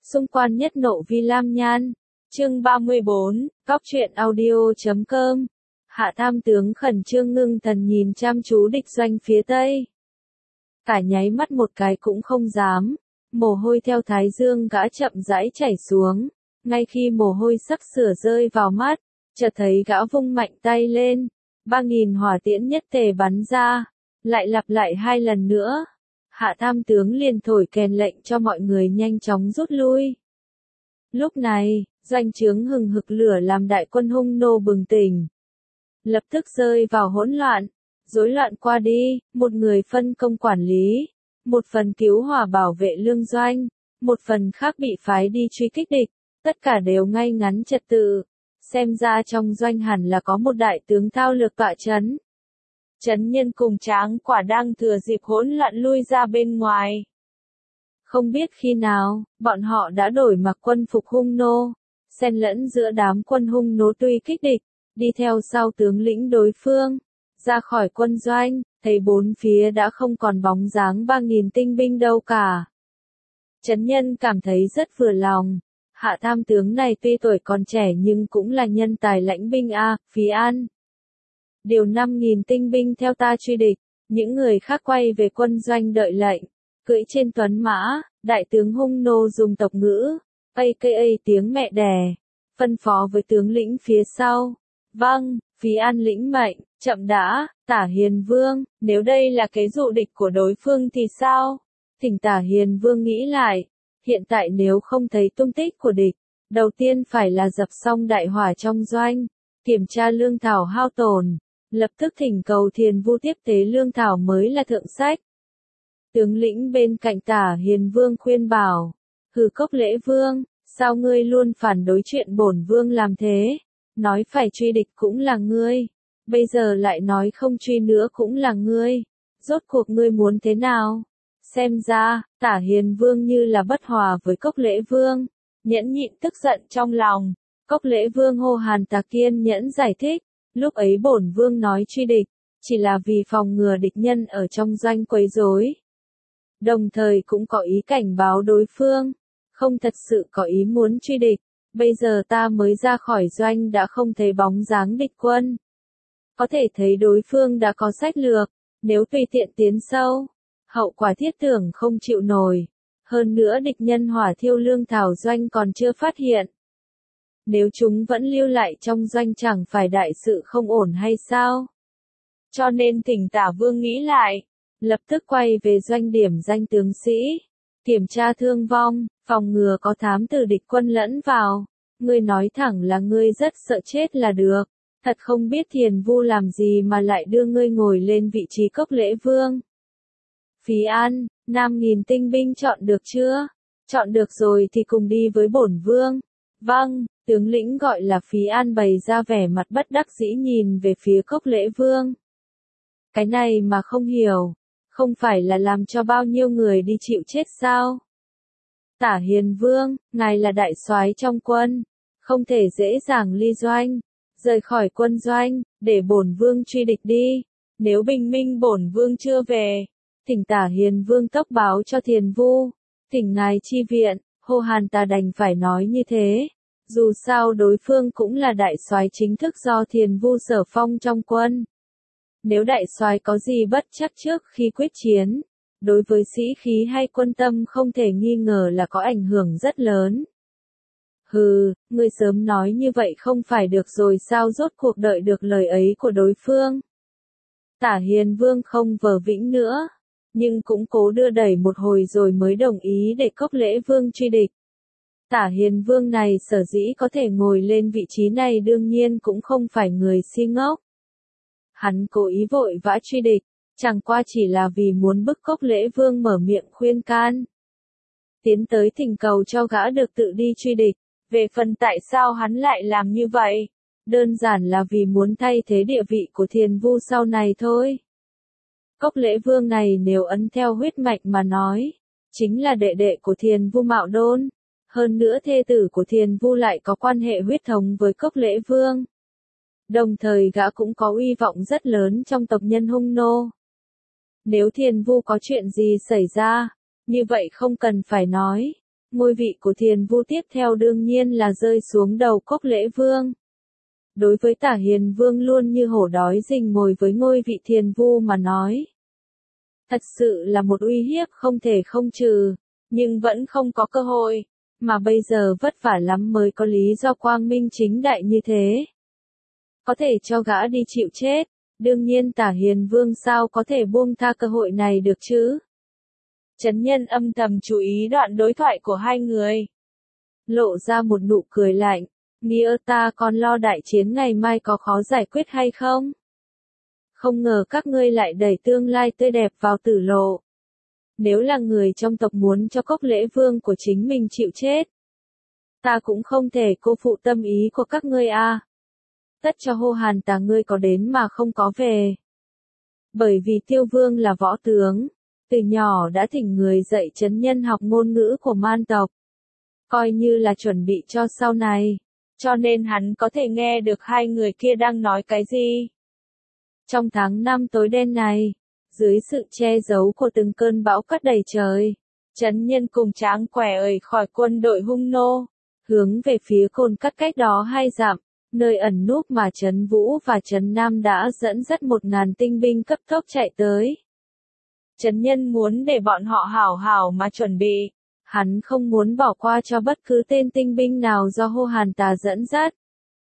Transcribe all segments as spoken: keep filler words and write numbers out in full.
Xung quan nhất nộ vi lam nhan. Chương ba mươi bốn, cóc truyện audio.com. Hạ tham tướng khẩn trương ngưng thần nhìn chăm chú địch doanh phía tây. Cả nháy mắt một cái cũng không dám, mồ hôi theo thái dương gã chậm rãi chảy xuống, ngay khi mồ hôi sắp sửa rơi vào mắt, chợt thấy gã vung mạnh tay lên, ba nghìn hỏa tiễn nhất tề bắn ra, lại lặp lại hai lần nữa. Hạ tham tướng liền thổi kèn lệnh cho mọi người nhanh chóng rút lui. Lúc này, doanh trướng hừng hực lửa làm đại quân hung nô bừng tỉnh. Lập tức rơi vào hỗn loạn, rối loạn qua đi, một người phân công quản lý, một phần cứu hỏa bảo vệ lương doanh, một phần khác bị phái đi truy kích địch, tất cả đều ngay ngắn trật tự. Xem ra trong doanh hẳn là có một đại tướng thao lược tọa chấn. Chấn Nhân cùng Tráng Quả đang thừa dịp hỗn loạn lui ra bên ngoài. Không biết khi nào, bọn họ đã đổi mặc quân phục hung nô, xen lẫn giữa đám quân hung nô truy kích địch, đi theo sau tướng lĩnh đối phương, ra khỏi quân doanh, thấy bốn phía đã không còn bóng dáng ba nghìn tinh binh đâu cả. Chấn Nhân cảm thấy rất vừa lòng, hạ tham tướng này tuy tuổi còn trẻ nhưng cũng là nhân tài lãnh binh a, Phí An. Điều năm nghìn tinh binh theo ta truy địch, những người khác quay về quân doanh đợi lệnh, cưỡi trên tuấn mã, đại tướng hung nô dùng tộc ngữ, a ca a tiếng mẹ đẻ, phân phó với tướng lĩnh phía sau. Vâng, Phí An lĩnh mệnh, chậm đã, Tả Hiền Vương, nếu đây là cái dụ địch của đối phương thì sao? Thỉnh Tả Hiền Vương nghĩ lại, hiện tại nếu không thấy tung tích của địch, đầu tiên phải là dập xong đại hỏa trong doanh, kiểm tra lương thảo hao tổn, lập tức thỉnh cầu Thiền Vu tiếp tế lương thảo mới là thượng sách. Tướng lĩnh bên cạnh Tả Hiền Vương khuyên bảo, hừ Cốc Lễ Vương, sao ngươi luôn phản đối chuyện bổn vương làm thế? Nói phải truy địch cũng là ngươi, bây giờ lại nói không truy nữa cũng là ngươi, rốt cuộc ngươi muốn thế nào? Xem ra, Tả Hiền Vương như là bất hòa với Cốc Lễ Vương, nhẫn nhịn tức giận trong lòng. Cốc Lễ Vương hô hàn tà kiên nhẫn giải thích, lúc ấy bổn vương nói truy địch, chỉ là vì phòng ngừa địch nhân ở trong doanh quấy rối. Đồng thời cũng có ý cảnh báo đối phương, không thật sự có ý muốn truy địch, bây giờ ta mới ra khỏi doanh đã không thấy bóng dáng địch quân. Có thể thấy đối phương đã có sách lược, nếu tùy tiện tiến sâu, hậu quả thiết tưởng không chịu nổi. Hơn nữa địch nhân hỏa thiêu lương thảo doanh còn chưa phát hiện. Nếu chúng vẫn lưu lại trong doanh chẳng phải đại sự không ổn hay sao? Cho nên thỉnh Tả Vương nghĩ lại, lập tức quay về doanh điểm danh tướng sĩ, kiểm tra thương vong, phòng ngừa có thám tử địch quân lẫn vào. Ngươi nói thẳng là ngươi rất sợ chết là được, thật không biết Thiền Vu làm gì mà lại đưa ngươi ngồi lên vị trí Cốc Lễ Vương. Phí An, năm nghìn tinh binh chọn được chưa? Chọn được rồi thì cùng đi với bổn vương. Vâng, tướng lĩnh gọi là Phí An bày ra vẻ mặt bất đắc dĩ nhìn về phía Cốc Lễ Vương. Cái này mà không hiểu, không phải là làm cho bao nhiêu người đi chịu chết sao? Tả Hiền Vương, ngài là đại soái trong quân, không thể dễ dàng ly doanh, rời khỏi quân doanh, để bổn vương truy địch đi. Nếu bình minh bổn vương chưa về, thỉnh Tả Hiền Vương tốc báo cho Thiền Vu, thỉnh ngài chi viện. Hô Hàn ta đành phải nói như thế, dù sao đối phương cũng là đại soái chính thức do Thiền Vu sở phong trong quân. Nếu đại soái có gì bất chắc trước khi quyết chiến, đối với sĩ khí hay quân tâm không thể nghi ngờ là có ảnh hưởng rất lớn. Hừ, ngươi sớm nói như vậy không phải được rồi sao, rốt cuộc đợi được lời ấy của đối phương. Tả Hiền Vương không vờ vĩnh nữa, nhưng cũng cố đưa đẩy một hồi rồi mới đồng ý để Cốc Lễ Vương truy địch. Tả Hiền Vương này sở dĩ có thể ngồi lên vị trí này đương nhiên cũng không phải người si ngốc. Hắn cố ý vội vã truy địch, chẳng qua chỉ là vì muốn bức Cốc Lễ Vương mở miệng khuyên can. Tiến tới thỉnh cầu cho gã được tự đi truy địch, về phần tại sao hắn lại làm như vậy, đơn giản là vì muốn thay thế địa vị của Thiền Vu sau này thôi. Cốc Lễ Vương này nếu ấn theo huyết mạch mà nói, chính là đệ đệ của Thiền Vu Mạo Đôn, hơn nữa thê tử của Thiền Vu lại có quan hệ huyết thống với Cốc Lễ Vương. Đồng thời gã cũng có uy vọng rất lớn trong tộc nhân hung nô. Nếu Thiền Vu có chuyện gì xảy ra, như vậy không cần phải nói, ngôi vị của Thiền Vu tiếp theo đương nhiên là rơi xuống đầu Cốc Lễ Vương. Đối với Tả Hiền Vương luôn như hổ đói rình mồi với ngôi vị Thiền Vu mà nói. Thật sự là một uy hiếp không thể không trừ, nhưng vẫn không có cơ hội, mà bây giờ vất vả lắm mới có lý do quang minh chính đại như thế. Có thể cho gã đi chịu chết, đương nhiên Tả Hiền Vương sao có thể buông tha cơ hội này được chứ. Chấn Nhân âm thầm chú ý đoạn đối thoại của hai người. Lộ ra một nụ cười lạnh, nghĩa ta còn lo đại chiến ngày mai có khó giải quyết hay không? Không ngờ các ngươi lại đẩy tương lai tươi đẹp vào tử lộ. Nếu là người trong tộc muốn cho Cốc Lễ Vương của chính mình chịu chết, ta cũng không thể cô phụ tâm ý của các ngươi a. Tất cho Hô Hàn Tà ngươi có đến mà không có về. Bởi vì Tiêu Vương là võ tướng, từ nhỏ đã thỉnh người dạy Chấn Nhân học ngôn ngữ của man tộc. Coi như là chuẩn bị cho sau này, cho nên hắn có thể nghe được hai người kia đang nói cái gì. Trong tháng năm tối đen này, dưới sự che giấu của từng cơn bão cát đầy trời, Chấn Nhân cùng Tráng Quẻ ời khỏi quân đội hung nô, hướng về phía Cồn Cát cách đó hai dặm, nơi ẩn núp mà Trấn Vũ và Trấn Nam đã dẫn dắt một ngàn tinh binh cấp tốc chạy tới. Chấn Nhân muốn để bọn họ hảo hảo mà chuẩn bị, hắn không muốn bỏ qua cho bất cứ tên tinh binh nào do Hô Hàn Tà dẫn dắt.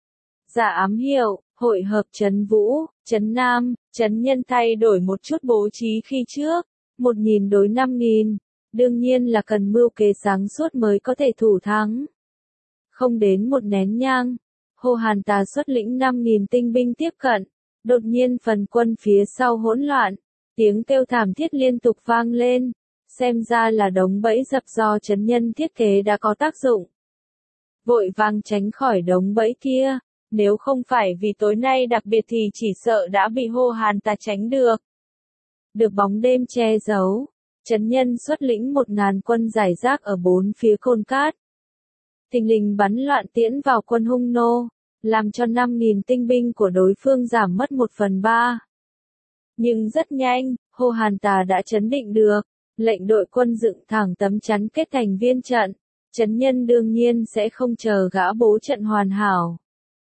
Giả ám hiệu, hội hợp Trấn Vũ, Trấn Nam, Chấn Nhân thay đổi một chút bố trí khi trước, một nghìn đối năm nghìn, đương nhiên là cần mưu kế sáng suốt mới có thể thủ thắng. Không đến một nén nhang, Hô Hàn Tà xuất lĩnh năm nghìn tinh binh tiếp cận, đột nhiên phần quân phía sau hỗn loạn, tiếng kêu thảm thiết liên tục vang lên, xem ra là đống bẫy dập do Chấn Nhân thiết kế đã có tác dụng. Vội vàng tránh khỏi đống bẫy kia, nếu không phải vì tối nay đặc biệt thì chỉ sợ đã bị Hô Hàn Tà tránh được. Được bóng đêm che giấu, Chấn Nhân xuất lĩnh một ngàn quân giải rác ở bốn phía Cồn Cát. Thình lình bắn loạn tiễn vào quân hung nô, làm cho năm nghìn tinh binh của đối phương giảm mất một phần ba. Nhưng rất nhanh, Hô Hàn Tà đã chấn định được, lệnh đội quân dựng thẳng tấm chắn kết thành viên trận. Chấn Nhân đương nhiên sẽ không chờ gã bố trận hoàn hảo.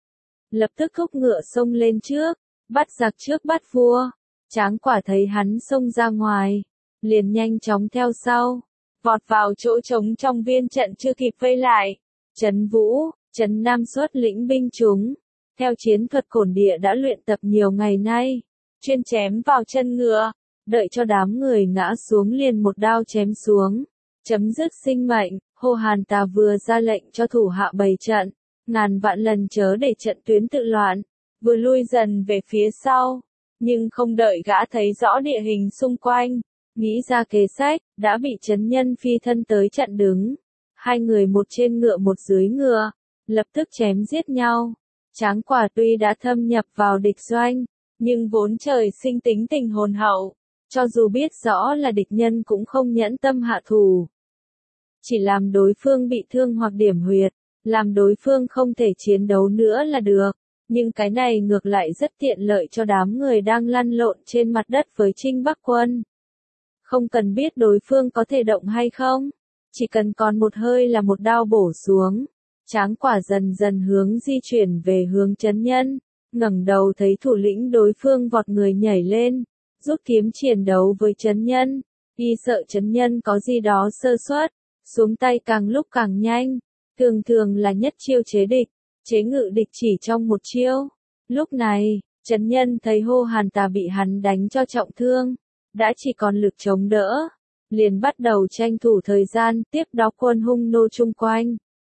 Lập tức thúc ngựa xông lên trước, bắt giặc trước bắt vua. Tráng Quả thấy hắn xông ra ngoài, liền nhanh chóng theo sau, vọt vào chỗ trống trong viên trận chưa kịp vây lại. Trấn Vũ, Trấn Nam xuất lĩnh binh chúng, theo chiến thuật cổn địa đã luyện tập nhiều ngày nay, chuyên chém vào chân ngựa, đợi cho đám người ngã xuống liền một đao chém xuống, chấm dứt sinh mệnh. Hô Hàn Tà vừa ra lệnh cho thủ hạ bày trận, ngàn vạn lần chớ để trận tuyến tự loạn, vừa lui dần về phía sau, nhưng không đợi gã thấy rõ địa hình xung quanh, nghĩ ra kế sách, đã bị Chấn Nhân phi thân tới chặn đứng. Hai người một trên ngựa một dưới ngựa, lập tức chém giết nhau. Tráng Quả tuy đã thâm nhập vào địch doanh, nhưng vốn trời sinh tính tình hồn hậu, cho dù biết rõ là địch nhân cũng không nhẫn tâm hạ thủ. Chỉ làm đối phương bị thương hoặc điểm huyệt, làm đối phương không thể chiến đấu nữa là được, nhưng cái này ngược lại rất tiện lợi cho đám người đang lăn lộn trên mặt đất với Trinh Bắc quân. Không cần biết đối phương có thể động hay không, chỉ cần còn một hơi là một đao bổ xuống. Tráng Quả dần dần hướng di chuyển về hướng Chấn Nhân, ngẩng đầu thấy thủ lĩnh đối phương vọt người nhảy lên, rút kiếm chiến đấu với Chấn Nhân, y sợ Chấn Nhân có gì đó sơ suất, xuống tay càng lúc càng nhanh, thường thường là nhất chiêu chế địch, chế ngự địch chỉ trong một chiêu. Lúc này, Chấn Nhân thấy Hô Hàn Tà bị hắn đánh cho trọng thương, đã chỉ còn lực chống đỡ, liền bắt đầu tranh thủ thời gian tiếp đó quân hung nô chung quanh.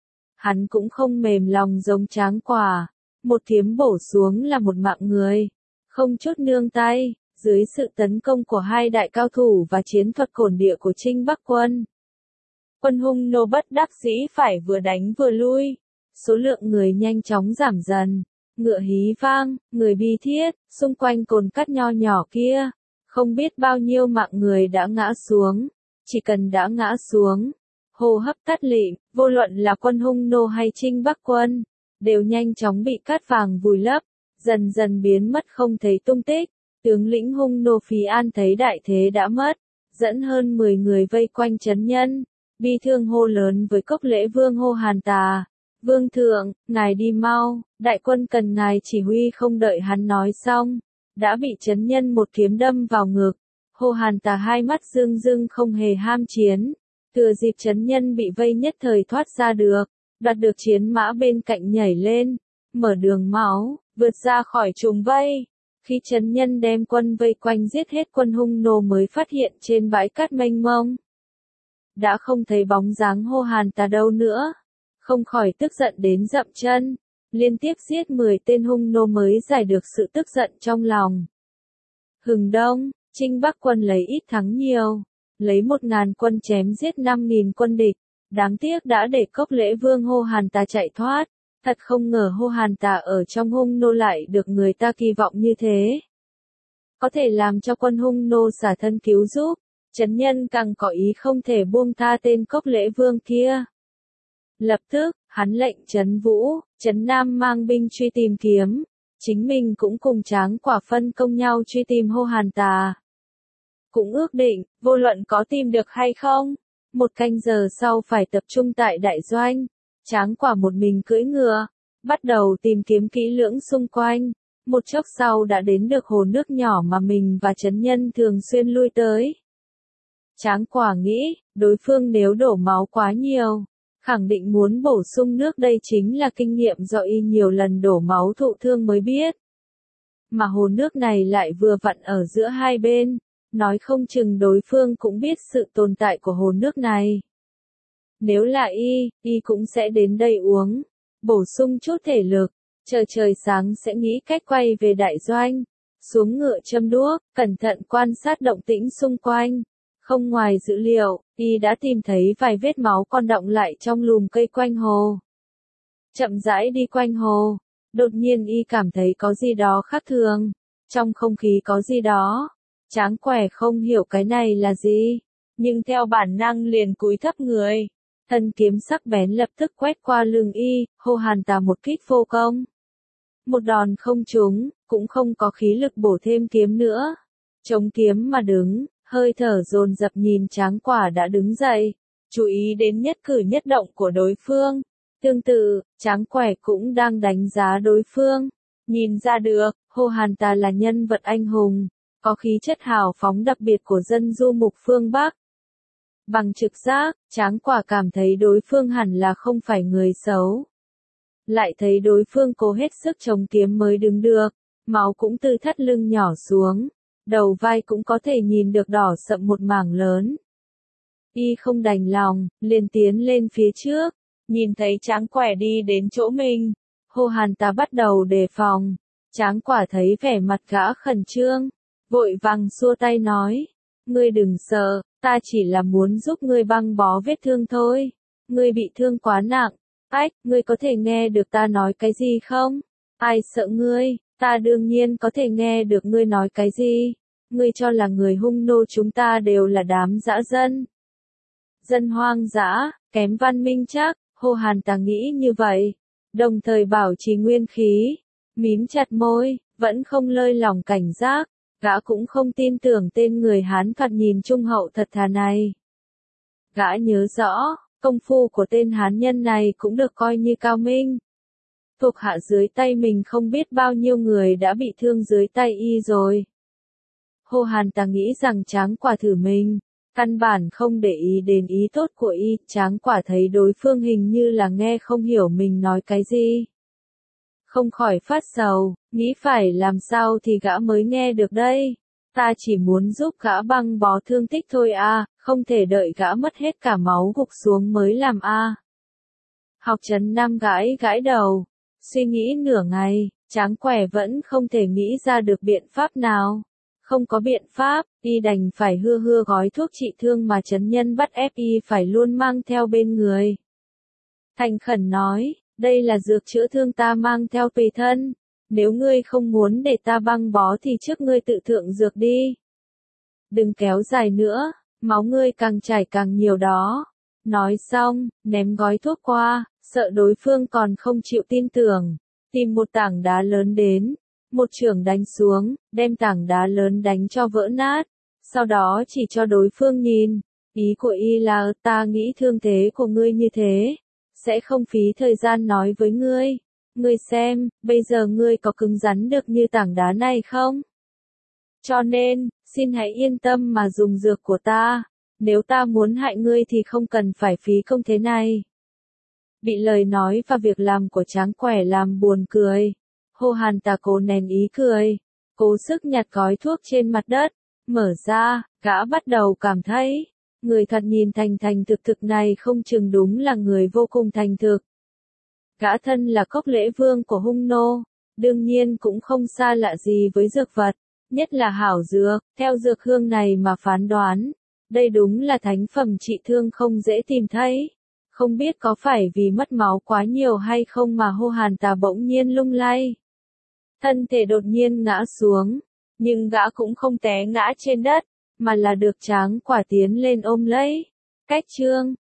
Hắn cũng không mềm lòng giống Tráng Quả, một kiếm bổ xuống là một mạng người, không chút nương tay, dưới sự tấn công của hai đại cao thủ và chiến thuật cổn địa của Trinh Bắc quân. Quân hung nô bất đắc dĩ phải vừa đánh vừa lui, số lượng người nhanh chóng giảm dần, ngựa hí vang, người bi thiết, xung quanh Cồn Cát nho nhỏ kia, không biết bao nhiêu mạng người đã ngã xuống, chỉ cần đã ngã xuống, hô hấp tắt lịm, vô luận là quân hung nô hay Trinh Bắc quân, đều nhanh chóng bị cát vàng vùi lấp, dần dần biến mất không thấy tung tích. Tướng lĩnh hung nô Phí An thấy đại thế đã mất, dẫn hơn mười người vây quanh Chấn Nhân, bi thương hô lớn với Cốc Lễ Vương Hô Hàn Tà. Vương thượng, ngài đi mau, đại quân cần ngài chỉ huy. Không đợi hắn nói xong, đã bị chấn nhân một kiếm đâm vào ngực. Hô Hàn Tà hai mắt rưng rưng không hề ham chiến. Thừa dịp chấn nhân bị vây nhất thời thoát ra được, đoạt được chiến mã bên cạnh nhảy lên, mở đường máu, vượt ra khỏi trùng vây. Khi chấn nhân đem quân vây quanh giết hết quân hung nô mới phát hiện trên bãi cát mênh mông đã không thấy bóng dáng Hô Hàn Tà đâu nữa. Không khỏi tức giận đến dậm chân, liên tiếp giết mười tên hung nô mới giải được sự tức giận trong lòng. Hừng Đông, Trinh Bắc quân lấy ít thắng nhiều, lấy một ngàn quân chém giết năm nghìn quân địch. Đáng tiếc đã để Cốc Lễ Vương Hô Hàn Tà chạy thoát. Thật không ngờ Hô Hàn Tà ở trong hung nô lại được người ta kỳ vọng như thế. Có thể làm cho quân hung nô xả thân cứu giúp. Chấn nhân càng có ý không thể buông tha tên Cốc Lễ Vương kia. Lập tức, hắn lệnh Trấn Vũ, Trấn Nam mang binh truy tìm kiếm. Chính mình cũng cùng Tráng Quả phân công nhau truy tìm Hô Hàn Tà. Cũng ước định, vô luận có tìm được hay không, một canh giờ sau phải tập trung tại đại doanh. Tráng Quả một mình cưỡi ngựa, bắt đầu tìm kiếm kỹ lưỡng xung quanh. Một chốc sau đã đến được hồ nước nhỏ mà mình và Trấn nhân thường xuyên lui tới. Tráng Quả nghĩ, đối phương nếu đổ máu quá nhiều, khẳng định muốn bổ sung nước. Đây chính là kinh nghiệm do y nhiều lần đổ máu thụ thương mới biết. Mà hồ nước này lại vừa vặn ở giữa hai bên, nói không chừng đối phương cũng biết sự tồn tại của hồ nước này. Nếu là y, y cũng sẽ đến đây uống, bổ sung chút thể lực, chờ trời sáng sẽ nghĩ cách quay về đại doanh, xuống ngựa châm đuốc, cẩn thận quan sát động tĩnh xung quanh. Không ngoài dữ liệu, y đã tìm thấy vài vết máu còn đọng lại trong lùm cây quanh hồ. Chậm rãi đi quanh hồ, đột nhiên y cảm thấy có gì đó khác thường, trong không khí có gì đó. Tráng Quẻ không hiểu cái này là gì, nhưng theo bản năng liền cúi thấp người. Thân kiếm sắc bén lập tức quét qua lưng y. Hô Hàn Tà một kích vô công. Một đòn không trúng, cũng không có khí lực bổ thêm kiếm nữa. Chống kiếm mà đứng, hơi thở dồn dập nhìn Tráng Quả đã đứng dậy, chú ý đến nhất cử nhất động của đối phương. Tương tự, Tráng Quẻ cũng đang đánh giá đối phương. Nhìn ra được, Hô Hàn Tà là nhân vật anh hùng, có khí chất hào phóng đặc biệt của dân du mục phương Bắc. Bằng trực giác, Tráng Quả cảm thấy đối phương hẳn là không phải người xấu. Lại thấy đối phương cố hết sức chống kiếm mới đứng được, máu cũng từ thắt lưng nhỏ xuống, đầu vai cũng có thể nhìn được đỏ sậm một mảng lớn. Y không đành lòng, liền tiến lên phía trước, nhìn thấy Tráng Quẻ đi đến chỗ mình. Hô Hàn Tà bắt đầu đề phòng, Tráng Quả thấy vẻ mặt gã khẩn trương, vội vàng xua tay nói, ngươi đừng sợ, ta chỉ là muốn giúp ngươi băng bó vết thương thôi, ngươi bị thương quá nặng. Ách, ngươi có thể nghe được ta nói cái gì không? Ai sợ ngươi, ta đương nhiên có thể nghe được ngươi nói cái gì. Ngươi cho là người hung nô chúng ta đều là đám dã dân. Dân hoang dã, kém văn minh chắc. Hô Hàn Tà nghĩ như vậy, đồng thời bảo trì nguyên khí, mím chặt môi, vẫn không lơi lỏng cảnh giác. Gã cũng không tin tưởng tên người Hán thoạt nhìn trung hậu thật thà này. Gã nhớ rõ, công phu của tên Hán nhân này cũng được coi như cao minh. Thuộc hạ dưới tay mình không biết bao nhiêu người đã bị thương dưới tay y rồi. Hô Hàn Tà nghĩ rằng Tráng Quả thử mình, căn bản không để ý đến ý tốt của y. Tráng Quả thấy đối phương hình như là nghe không hiểu mình nói cái gì. Không khỏi phát sầu, nghĩ phải làm sao thì gã mới nghe được đây. Ta chỉ muốn giúp gã băng bó thương tích thôi à, không thể đợi gã mất hết cả máu gục xuống mới làm à. Học Trấn Nam gãi gãi đầu, suy nghĩ nửa ngày, Tráng Quẻ vẫn không thể nghĩ ra được biện pháp nào. Không có biện pháp, y đành phải hưa hưa gói thuốc trị thương mà Trấn Nhân bắt ép y phải luôn mang theo bên người. Thành khẩn nói, đây là dược chữa thương ta mang theo tùy thân. Nếu ngươi không muốn để ta băng bó thì trước ngươi tự thượng dược đi. Đừng kéo dài nữa, máu ngươi càng chảy càng nhiều đó. Nói xong, ném gói thuốc qua, sợ đối phương còn không chịu tin tưởng. Tìm một tảng đá lớn đến, một chưởng đánh xuống, đem tảng đá lớn đánh cho vỡ nát. Sau đó chỉ cho đối phương nhìn, Ý của y là ta nghĩ thương thế của ngươi như thế, sẽ không phí thời gian nói với ngươi. Ngươi xem, bây giờ ngươi có cứng rắn được như tảng đá này không? Cho nên, xin hãy yên tâm mà dùng dược của ta. Nếu ta muốn hại ngươi thì không cần phải phí công thế này. Bị lời nói và việc làm của Tráng Quẻ làm buồn cười. Hồ Hàn Tà cố nén ý cười, cố sức nhặt gói thuốc trên mặt đất, mở ra, gã bắt đầu cảm thấy, người thật nhìn thành thành thực thực này không chừng đúng là người vô cùng thành thực. Gã thân là Cốc Lễ Vương của Hung Nô, đương nhiên cũng không xa lạ gì với dược vật, nhất là hảo dược, theo dược hương này mà phán đoán, đây đúng là thánh phẩm trị thương không dễ tìm thấy. Không biết có phải vì mất máu quá nhiều hay không mà Hồ Hàn Tà bỗng nhiên lung lay. Thân thể đột nhiên ngã xuống, nhưng gã cũng không té ngã trên đất, mà là được Tráng Quả tiến lên ôm lấy. Cách chương